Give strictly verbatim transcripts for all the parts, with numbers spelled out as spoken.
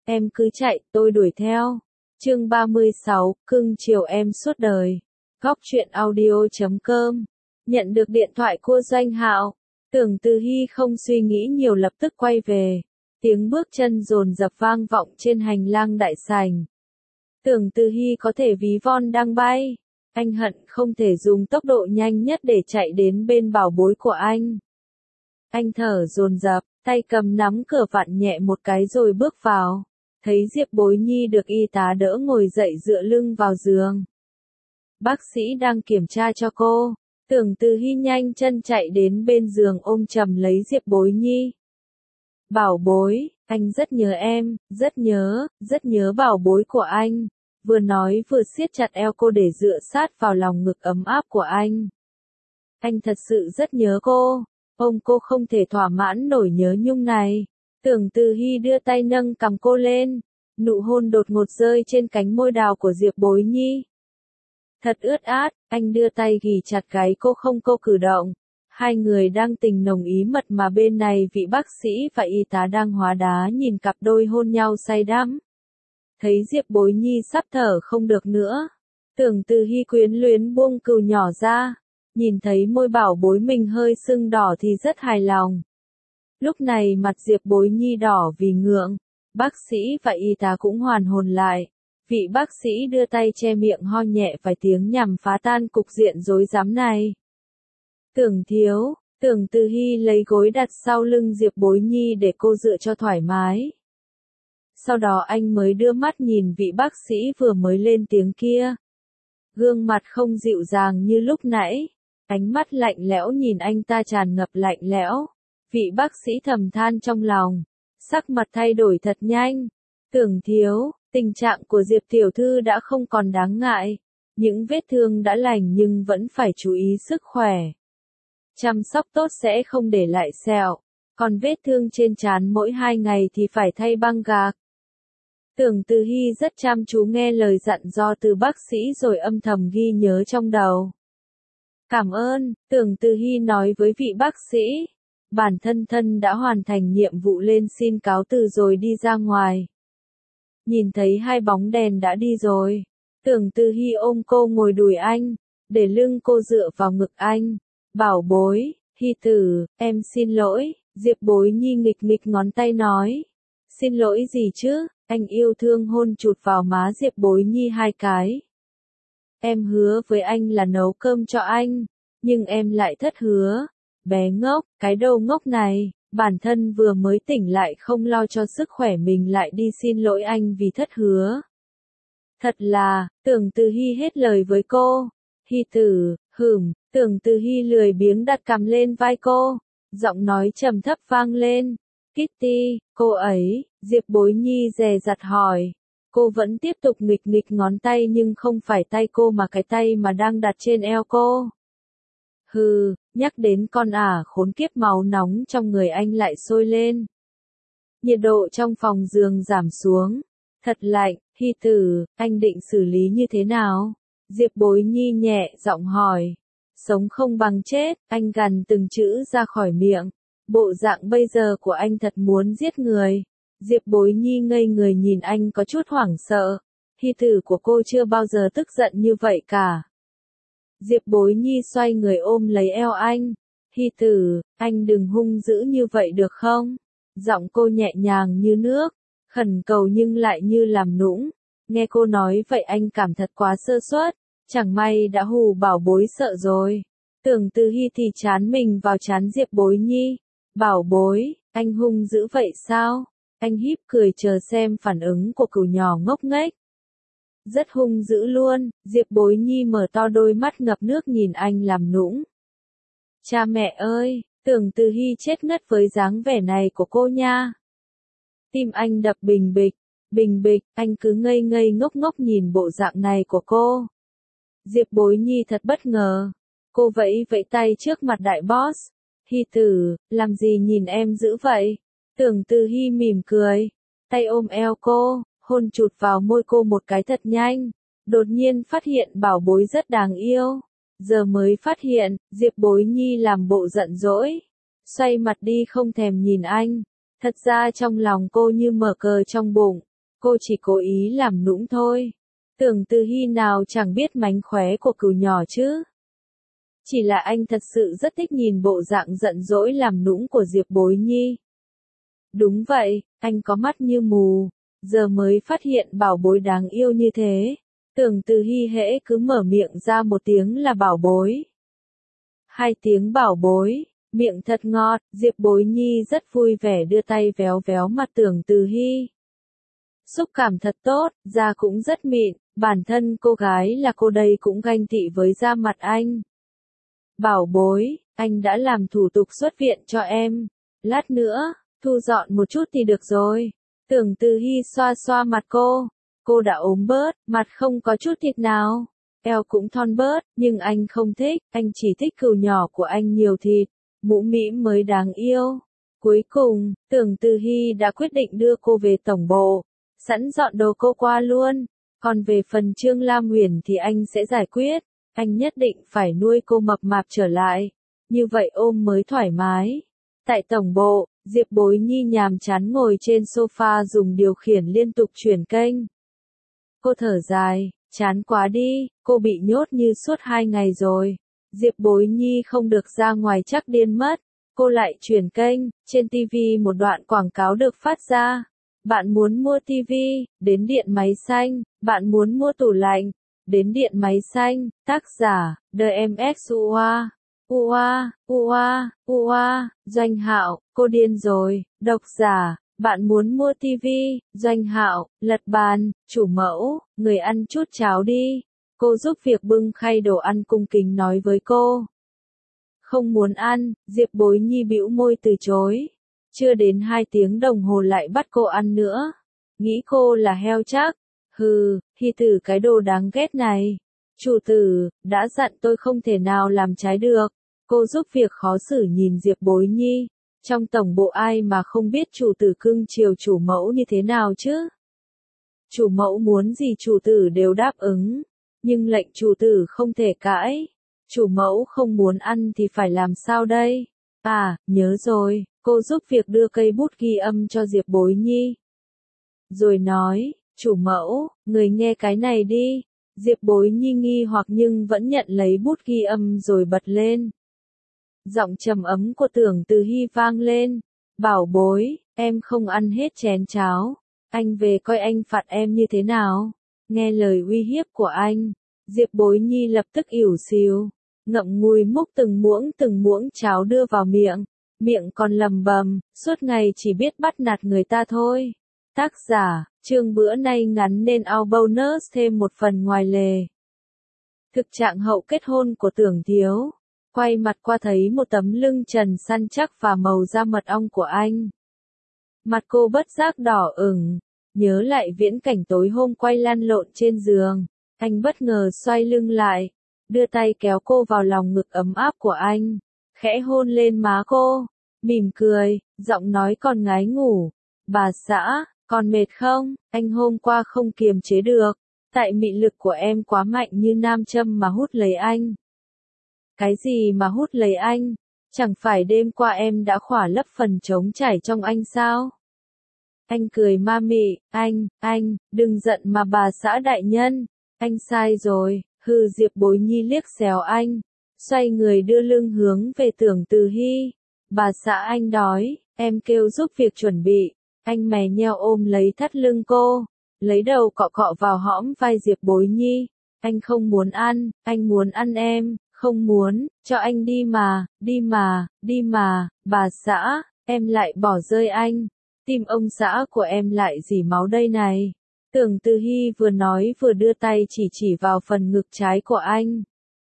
em cứ chạy, tôi đuổi theo. Chương ba mươi sáu, cưng chiều em suốt đời. Góc truyện audio chấm com. Nhận được điện thoại của Doanh Hạo, Tưởng Từ Hy không suy nghĩ nhiều lập tức quay về. Tiếng bước chân dồn dập vang vọng trên hành lang đại sảnh. Tưởng Từ Hy có thể ví von đang bay. Anh hận không thể dùng tốc độ nhanh nhất để chạy đến bên bảo bối của anh. Anh thở dồn dập, tay cầm nắm cửa vặn nhẹ một cái rồi bước vào. Thấy Diệp Bối Nhi được y tá đỡ ngồi dậy dựa lưng vào giường. Bác sĩ đang kiểm tra cho cô. Tưởng Từ Hy nhanh chân chạy đến bên giường ôm chầm lấy Diệp Bối Nhi. Bảo bối, anh rất nhớ em, rất nhớ, rất nhớ bảo bối của anh. Vừa nói vừa siết chặt eo cô để dựa sát vào lòng ngực ấm áp của anh. Anh thật sự rất nhớ cô. Ôm cô không thể thỏa mãn nổi nhớ nhung này. Tưởng Từ Hy đưa tay nâng cằm cô lên. Nụ hôn đột ngột rơi trên cánh môi đào của Diệp Bối Nhi. Thật ướt át, anh đưa tay ghì chặt gáy cô không cô cử động. Hai người đang tình nồng ý mật mà bên này vị bác sĩ và y tá đang hóa đá nhìn cặp đôi hôn nhau say đắm. Thấy Diệp Bối Nhi sắp thở không được nữa. Tưởng Từ Hy quyến luyến buông cừu nhỏ ra. Nhìn thấy môi bảo bối mình hơi sưng đỏ thì rất hài lòng. Lúc này mặt Diệp Bối Nhi đỏ vì ngượng. Bác sĩ và y tá cũng hoàn hồn lại. Vị bác sĩ đưa tay che miệng ho nhẹ vài tiếng nhằm phá tan cục diện rối rắm này. Tưởng thiếu, Tưởng Từ Hy lấy gối đặt sau lưng Diệp Bối Nhi để cô dựa cho thoải mái. Sau đó anh mới đưa mắt nhìn vị bác sĩ vừa mới lên tiếng kia. Gương mặt không dịu dàng như lúc nãy. Ánh mắt lạnh lẽo nhìn anh ta tràn ngập lạnh lẽo. Vị bác sĩ thầm than trong lòng. Sắc mặt thay đổi thật nhanh. Tưởng thiếu, tình trạng của Diệp tiểu thư đã không còn đáng ngại. Những vết thương đã lành nhưng vẫn phải chú ý sức khỏe. Chăm sóc tốt sẽ không để lại sẹo. Còn vết thương trên trán mỗi hai ngày thì phải thay băng gạc. Tưởng Từ Hy rất chăm chú nghe lời dặn dò từ bác sĩ rồi âm thầm ghi nhớ trong đầu. Cảm ơn, Tưởng Từ Hy nói với vị bác sĩ. Bản thân thân đã hoàn thành nhiệm vụ lên xin cáo từ rồi đi ra ngoài. Nhìn thấy hai bóng đèn đã đi rồi. Tưởng Từ Hy ôm cô ngồi đùi anh, để lưng cô dựa vào ngực anh. Bảo bối, Hy tử, em xin lỗi, Diệp Bối Nhi nghịch nghịch ngón tay nói. Xin lỗi gì chứ, anh yêu thương hôn chụt vào má Diệp Bối Nhi hai cái. Em hứa với anh là nấu cơm cho anh, nhưng em lại thất hứa. Bé ngốc, cái đầu ngốc này, bản thân vừa mới tỉnh lại không lo cho sức khỏe mình lại đi xin lỗi anh vì thất hứa. Thật là, Tưởng Từ Hy hết lời với cô. Hy tử, hửm, Tưởng Từ Hy lười biếng đặt cằm lên vai cô. Giọng nói trầm thấp vang lên. Kitty, cô ấy, Diệp Bối Nhi dè dặt hỏi. Cô vẫn tiếp tục nghịch nghịch ngón tay nhưng không phải tay cô mà cái tay mà đang đặt trên eo cô. Hừ, nhắc đến con ả khốn kiếp máu nóng trong người anh lại sôi lên. Nhiệt độ trong phòng giường giảm xuống. Thật lạnh, Hy tử, anh định xử lý như thế nào? Diệp Bối Nhi nhẹ giọng hỏi. Sống không bằng chết, anh gằn từng chữ ra khỏi miệng. Bộ dạng bây giờ của anh thật muốn giết người. Diệp Bối Nhi ngây người nhìn anh có chút hoảng sợ. Hy tử của cô chưa bao giờ tức giận như vậy cả. Diệp Bối Nhi xoay người ôm lấy eo anh. Hy tử, anh đừng hung dữ như vậy được không? Giọng cô nhẹ nhàng như nước, khẩn cầu nhưng lại như làm nũng. Nghe cô nói vậy anh cảm thật quá sơ suất. Chẳng may đã hù bảo bối sợ rồi. Tưởng Từ Hy thì chán mình vào chán Diệp Bối Nhi. Bảo bối, anh hung dữ vậy sao? Anh híp cười chờ xem phản ứng của cừu nhỏ ngốc nghếch. Rất hung dữ luôn, Diệp Bối Nhi mở to đôi mắt ngập nước nhìn anh làm nũng. Cha mẹ ơi, Tưởng Từ Hy chết ngất với dáng vẻ này của cô nha. Tim anh đập bình bịch, bình bịch, anh cứ ngây ngây ngốc ngốc nhìn bộ dạng này của cô. Diệp Bối Nhi thật bất ngờ. Cô vẫy vẫy tay trước mặt đại boss. Hy tử, làm gì nhìn em dữ vậy? Tưởng Từ Hy mỉm cười. Tay ôm eo cô, hôn chụt vào môi cô một cái thật nhanh. Đột nhiên phát hiện bảo bối rất đáng yêu. Giờ mới phát hiện, Diệp Bối Nhi làm bộ giận dỗi. Xoay mặt đi không thèm nhìn anh. Thật ra trong lòng cô như mở cờ trong bụng. cô chỉ cố ý làm nũng thôi. Tưởng Từ Hy nào chẳng biết mánh khóe của cừu nhỏ chứ. Chỉ là anh thật sự rất thích nhìn bộ dạng giận dỗi làm nũng của Diệp Bối Nhi. Đúng vậy, anh có mắt như mù, giờ mới phát hiện bảo bối đáng yêu như thế. Tưởng Từ Hy hễ cứ mở miệng ra một tiếng là bảo bối. Hai tiếng bảo bối, miệng thật ngọt, Diệp Bối Nhi rất vui vẻ đưa tay véo véo mặt Tưởng Từ Hy. Xúc cảm thật tốt, da cũng rất mịn, bản thân cô gái là cô đây cũng ganh tị với da mặt anh. Bảo bối, anh đã làm thủ tục xuất viện cho em. Lát nữa, thu dọn một chút thì được rồi. Tưởng Từ Hy xoa xoa mặt cô. Cô đã ốm bớt, mặt không có chút thịt nào. Eo cũng thon bớt, nhưng anh không thích, anh chỉ thích cừu nhỏ của anh nhiều thịt. Mũm mĩm mới đáng yêu. Cuối cùng, Tưởng Từ Hy đã quyết định đưa cô về tổng bộ. Sẵn dọn đồ cô qua luôn. Còn về phần Trương Lam Huyền thì anh sẽ giải quyết. Anh nhất định phải nuôi cô mập mạp trở lại. Như vậy ôm mới thoải mái. Tại tổng bộ, Diệp Bối Nhi nhàm chán ngồi trên sofa dùng điều khiển liên tục chuyển kênh. Cô thở dài, chán quá đi, cô bị nhốt như suốt hai ngày rồi. Diệp Bối Nhi không được ra ngoài chắc điên mất. Cô lại chuyển kênh, trên ti vi một đoạn quảng cáo được phát ra. Bạn muốn mua ti vi, đến Điện Máy Xanh, bạn muốn mua tủ lạnh, đến Điện Máy Xanh, tác giả, đê em ích u a. u a, u a, u a, Doanh Hạo, cô điên rồi, độc giả, bạn muốn mua ti vi, Doanh Hạo, lật bàn, chủ mẫu, người ăn chút cháo đi. Cô giúp việc bưng khay đồ ăn cung kính nói với cô. Không muốn ăn, Diệp Bối Nhi bĩu môi từ chối. Chưa đến hai tiếng đồng hồ lại bắt cô ăn nữa. Nghĩ cô là heo chắc. Hừ, thì tử cái đồ đáng ghét này. Chủ tử, đã dặn tôi không thể nào làm trái được. Cô giúp việc khó xử nhìn Diệp Bối Nhi. Trong tổng bộ ai mà không biết chủ tử cưng chiều chủ mẫu như thế nào chứ? Chủ mẫu muốn gì chủ tử đều đáp ứng. Nhưng lệnh chủ tử không thể cãi. Chủ mẫu không muốn ăn thì phải làm sao đây? À, nhớ rồi, cô giúp việc đưa cây bút ghi âm cho Diệp Bối Nhi. Rồi nói, chủ mẫu, người nghe cái này đi. Diệp Bối Nhi nghi hoặc nhưng vẫn nhận lấy bút ghi âm rồi bật lên. Giọng trầm ấm của Tưởng Từ Hy vang lên. Bảo bối, em không ăn hết chén cháo. Anh về coi anh phạt em như thế nào. Nghe lời uy hiếp của anh, Diệp Bối Nhi lập tức ỉu xìu. Ngậm ngùi múc từng muỗng từng muỗng cháo đưa vào miệng. Miệng còn lầm bầm, suốt ngày chỉ biết bắt nạt người ta thôi. Tác giả, chương bữa nay ngắn nên ao bonus thêm một phần ngoài lề. Thực trạng hậu kết hôn của Tưởng Thiếu. Quay mặt qua thấy một tấm lưng trần săn chắc và màu da mật ong của anh. Mặt cô bất giác đỏ ửng. Nhớ lại viễn cảnh tối hôm quay lăn lộn trên giường. Anh bất ngờ xoay lưng lại. Đưa tay kéo cô vào lòng ngực ấm áp của anh. Khẽ hôn lên má cô. Mỉm cười, giọng nói còn ngái ngủ. Bà xã, còn mệt không? Anh hôm qua không kiềm chế được. Tại mị lực của em quá mạnh như nam châm mà hút lấy anh. Cái gì mà hút lấy anh? Chẳng phải đêm qua em đã khỏa lấp phần trống trải trong anh sao? Anh cười ma mị, anh, anh, đừng giận mà bà xã đại nhân. Anh sai rồi, hừ. Diệp Bối Nhi liếc xéo anh. Xoay người đưa lưng hướng về Tưởng Từ Hy. Bà xã anh đói, em kêu giúp việc chuẩn bị. Anh mè nheo ôm lấy thắt lưng cô. Lấy đầu cọ cọ vào hõm vai Diệp Bối Nhi. Anh không muốn ăn, anh muốn ăn em. Không muốn, cho anh đi mà, đi mà, đi mà, bà xã, em lại bỏ rơi anh. Tim ông xã của em lại rỉ máu đây này. Tưởng Từ Hy vừa nói vừa đưa tay chỉ chỉ vào phần ngực trái của anh.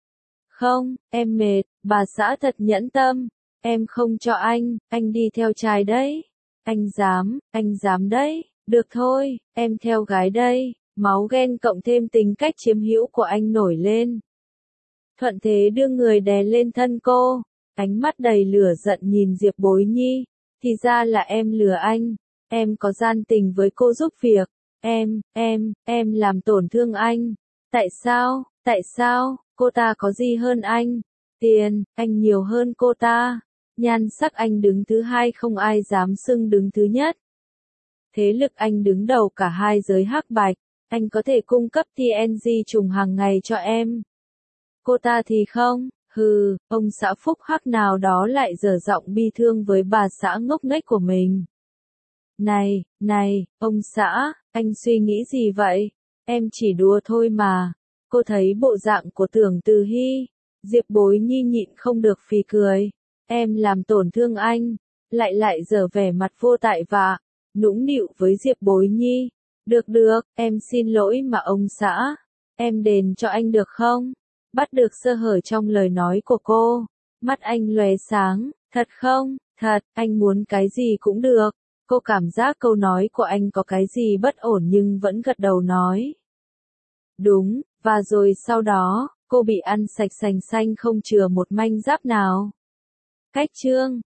Không, em mệt, bà xã thật nhẫn tâm. Em không cho anh, anh đi theo trai đấy. Anh dám, anh dám đấy. Được thôi, em theo gái đây. Máu ghen cộng thêm tính cách chiếm hữu của anh nổi lên. Thuận thế đưa người đè lên thân cô. Ánh mắt đầy lửa giận nhìn Diệp Bối Nhi. Thì ra là em lừa anh. Em có gian tình với cô giúp việc. Em, em, em làm tổn thương anh. Tại sao, tại sao, cô ta có gì hơn anh? Tiền, anh nhiều hơn cô ta. Nhan sắc anh đứng thứ hai không ai dám xưng đứng thứ nhất. Thế lực anh đứng đầu cả hai giới hắc bạch, anh có thể cung cấp tê en giê trùng hàng ngày cho em. Cô ta thì không, hừ, ông xã phúc hắc nào đó lại dở giọng bi thương với bà xã ngốc nghếch của mình. Này, này, ông xã, anh suy nghĩ gì vậy? Em chỉ đùa thôi mà. Cô thấy bộ dạng của Tưởng Từ Hy, Diệp Bối Nhi nhịn không được phì cười. Em làm tổn thương anh, lại lại dở vẻ mặt vô tại vạ, nũng nịu với Diệp Bối Nhi. Được được, em xin lỗi mà ông xã, em đền cho anh được không? Bắt được sơ hở trong lời nói của cô, mắt anh lóe sáng, thật không, thật, anh muốn cái gì cũng được. Cô cảm giác câu nói của anh có cái gì bất ổn nhưng vẫn gật đầu nói. Đúng, và rồi sau đó, cô bị ăn sạch sành xanh không chừa một manh giáp nào. Cách chương